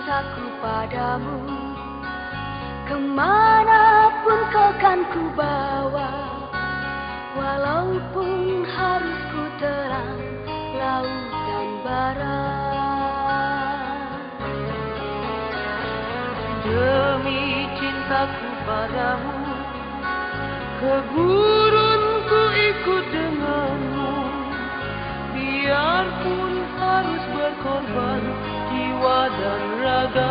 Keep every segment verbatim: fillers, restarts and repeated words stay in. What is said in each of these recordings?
cintaku padamu. Kemanapun kau kan ku bawa, walaupun harus ku terang laut dan barat. Demi cintaku padamu, ke gurun ku ikut denganmu, biarpun harus berkorban jiwa dan raga.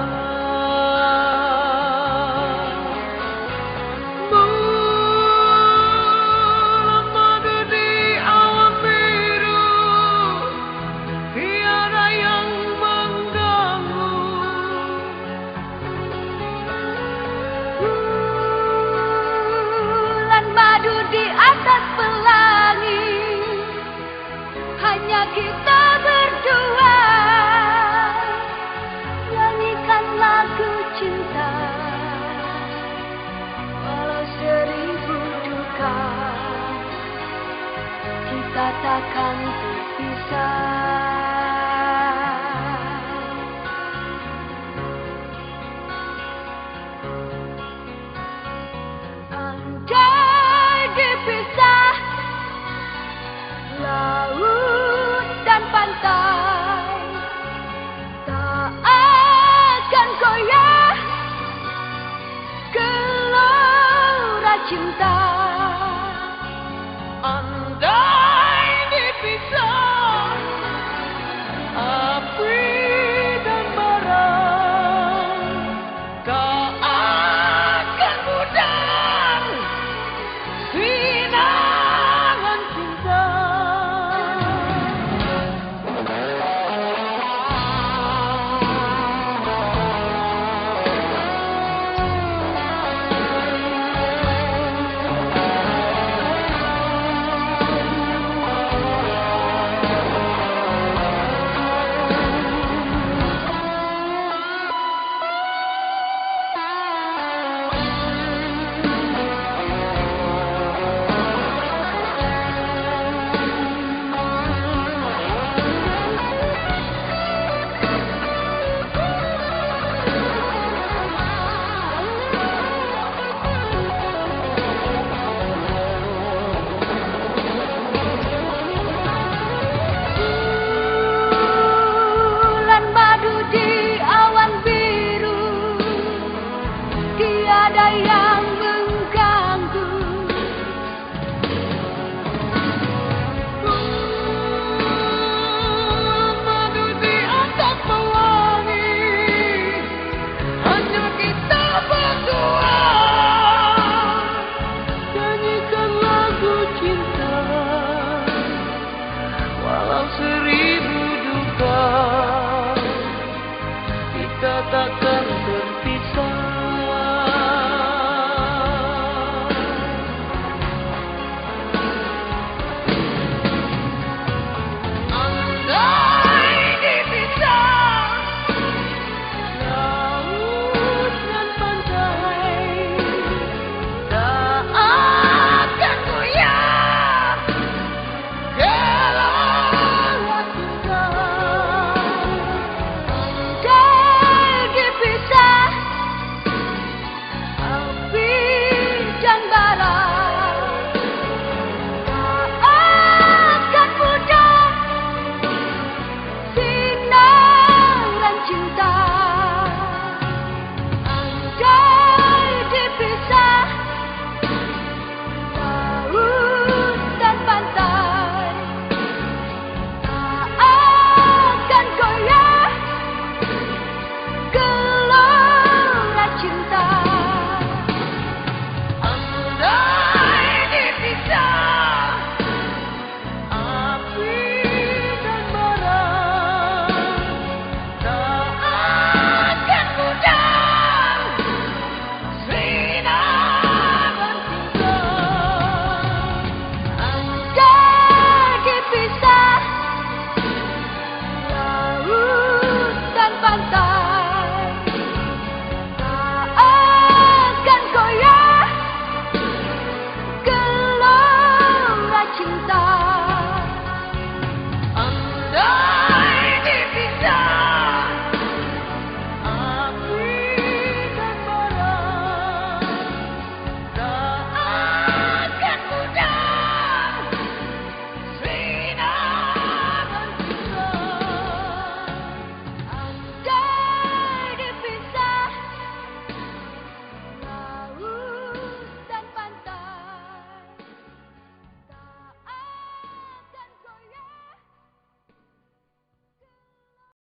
Bulan madu di awan biru, tiada yang mengganggu. Bulan madu di atas pelangi, hanya kita berdua, nyanyikan lagu cinta, walau seribu duka, kita takkan terpisah. Andai dipisah laut dan pantai, tak akan goyah gelora cinta.